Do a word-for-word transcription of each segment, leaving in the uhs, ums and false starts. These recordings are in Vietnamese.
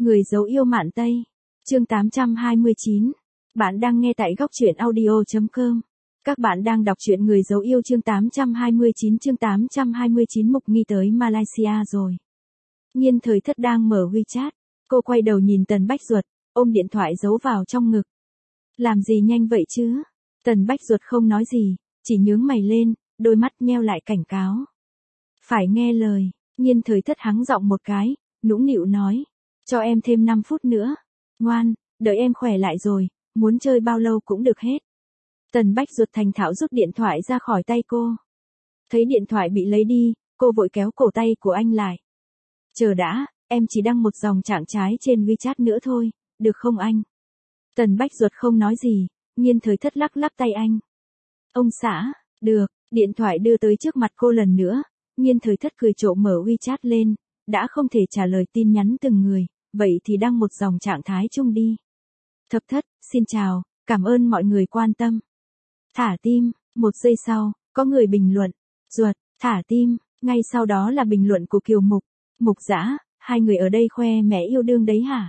Người dấu yêu Mạn Tây. Chương tám trăm hai mươi chín. Bạn đang nghe tại góc truyện audio chấm com. Các bạn đang đọc truyện Người dấu yêu chương tám trăm hai mươi chín. Chương tám trăm hai mươi chín. Mục Nghi tới Malaysia rồi. Nhiên Thời Thất đang mở WeChat. Cô quay đầu nhìn Tần Bách Duật, ôm điện thoại giấu vào trong ngực. Làm gì nhanh vậy chứ? Tần Bách Duật không nói gì, chỉ nhướng mày lên, đôi mắt nheo lại cảnh cáo. Phải nghe lời. Nhiên Thời Thất hắng giọng một cái, nũng nịu nói. Cho em thêm năm phút nữa. Ngoan, đợi em khỏe lại rồi, muốn chơi bao lâu cũng được hết. Tần Bách Duật thành thạo rút điện thoại ra khỏi tay cô. Thấy điện thoại bị lấy đi, cô vội kéo cổ tay của anh lại. Chờ đã, em chỉ đăng một dòng trạng trái trên WeChat nữa thôi, được không anh? Tần Bách Duật không nói gì, Nhiên Thời Thất lắc lắc tay anh. Ông xã, được, điện thoại đưa tới trước mặt cô lần nữa, Nhiên Thời Thất cười trộm mở WeChat lên, đã không thể trả lời tin nhắn từng người, vậy thì đăng một dòng trạng thái chung đi. Thập Thất, xin chào, cảm ơn mọi người quan tâm. Thả tim, một giây sau, có người bình luận, Duật, thả tim, ngay sau đó là bình luận của Kiều Mục, Mục Dã, hai người ở đây khoe mẹ yêu đương đấy hả?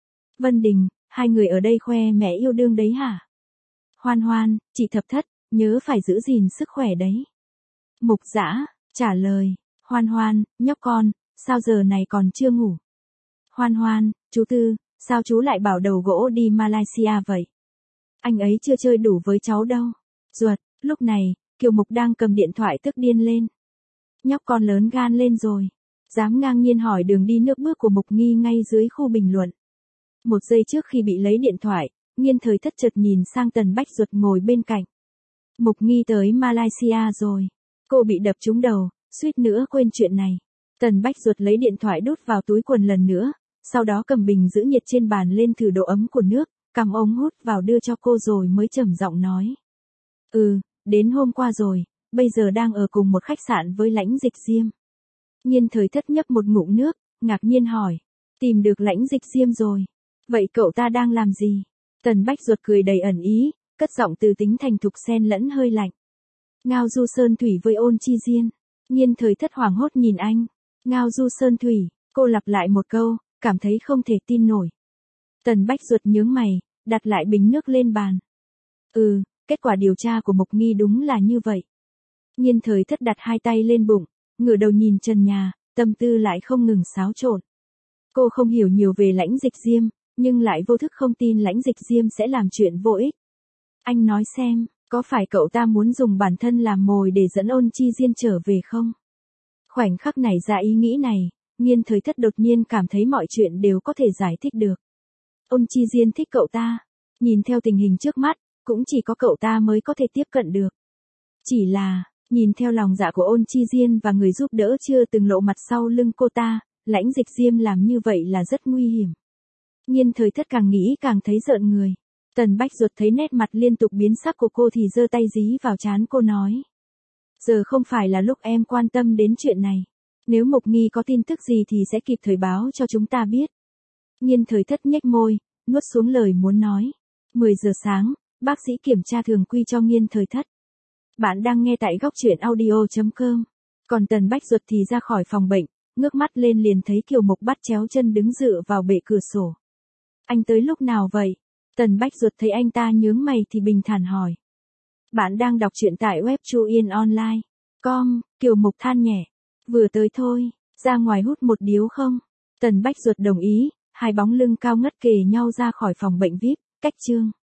Vân Đình, hai người ở đây khoe mẹ yêu đương đấy hả? Hoan Hoan, chị Thập Thất, nhớ phải giữ gìn sức khỏe đấy. Mục Dã, trả lời, Hoan Hoan, nhóc con, sao giờ này còn chưa ngủ? Hoan Hoan, chú Tư, sao chú lại bảo đầu gỗ đi Malaysia vậy? Anh ấy chưa chơi đủ với cháu đâu. Duật, lúc này, Kiều Mục đang cầm điện thoại tức điên lên. Nhóc con lớn gan lên rồi. Dám ngang nhiên hỏi đường đi nước bước của Mục Nghi ngay dưới khu bình luận. Một giây trước khi bị lấy điện thoại, Nhiên Thời Thất chợt nhìn sang Tần Bách Duật ngồi bên cạnh. Mục Nghi tới Malaysia rồi. Cô bị đập trúng đầu, suýt nữa quên chuyện này. Tần Bách Duật lấy điện thoại đút vào túi quần lần nữa, sau đó cầm bình giữ nhiệt trên bàn lên thử độ ấm của nước, cầm ống hút vào đưa cho cô rồi mới trầm giọng nói. Ừ, đến hôm qua rồi, bây giờ đang ở cùng một khách sạn với Lãnh Dịch Diêm. Nhiên Thời Thất nhấp một ngụm nước, ngạc nhiên hỏi. Tìm được Lãnh Dịch Diêm rồi. Vậy cậu ta đang làm gì? Tần Bách Duật cười đầy ẩn ý, cất giọng từ tính thành thục xen lẫn hơi lạnh. Ngao du sơn thủy với Ôn Chi Diên. Nhiên Thời Thất hoảng hốt nhìn anh. Ngao du sơn thủy, cô lặp lại một câu, cảm thấy không thể tin nổi. Tần Bách Duật nhướng mày, đặt lại bình nước lên bàn. Ừ, kết quả điều tra của Mục Nghi đúng là như vậy. Nhiên Thời Thất đặt hai tay lên bụng, ngửa đầu nhìn trần nhà, tâm tư lại không ngừng xáo trộn. Cô không hiểu nhiều về Lãnh Dịch Diêm, nhưng lại vô thức không tin Lãnh Dịch Diêm sẽ làm chuyện vô ích. Anh nói xem, có phải cậu ta muốn dùng bản thân làm mồi để dẫn Ôn Chi Diên trở về không? Khoảnh khắc này ra ý nghĩ này, Nhiên Thời Thất đột nhiên cảm thấy mọi chuyện đều có thể giải thích được. Ôn Chi Diên thích cậu ta, nhìn theo tình hình trước mắt, cũng chỉ có cậu ta mới có thể tiếp cận được. Chỉ là, nhìn theo lòng dạ của Ôn Chi Diên và người giúp đỡ chưa từng lộ mặt sau lưng cô ta, Lãnh Dịch Diêm làm như vậy là rất nguy hiểm. Nhiên Thời Thất càng nghĩ càng thấy rợn người. Tần Bách Duật thấy nét mặt liên tục biến sắc của cô thì giơ tay dí vào trán cô nói. Giờ không phải là lúc em quan tâm đến chuyện này. Nếu Mục Nghi có tin tức gì thì sẽ kịp thời báo cho chúng ta biết. Nhiên Thời Thất nhếch môi, nuốt xuống lời muốn nói. mười giờ sáng, bác sĩ kiểm tra thường quy cho Nhiên Thời Thất. Bạn đang nghe tại góc truyện audio chấm com. Còn Tần Bách Duật thì ra khỏi phòng bệnh, ngước mắt lên liền thấy Kiều Mục bắt chéo chân đứng dựa vào bệ cửa sổ. Anh tới lúc nào vậy? Tần Bách Duật thấy anh ta nhướng mày thì bình thản hỏi. Bạn đang đọc truyện tại web chu yên online chấm com, Kiều Mục than nhẹ. Vừa tới thôi, ra ngoài hút một điếu không? Tần Bách Duật đồng ý, hai bóng lưng cao ngất kề nhau ra khỏi phòng bệnh víp, cách chương.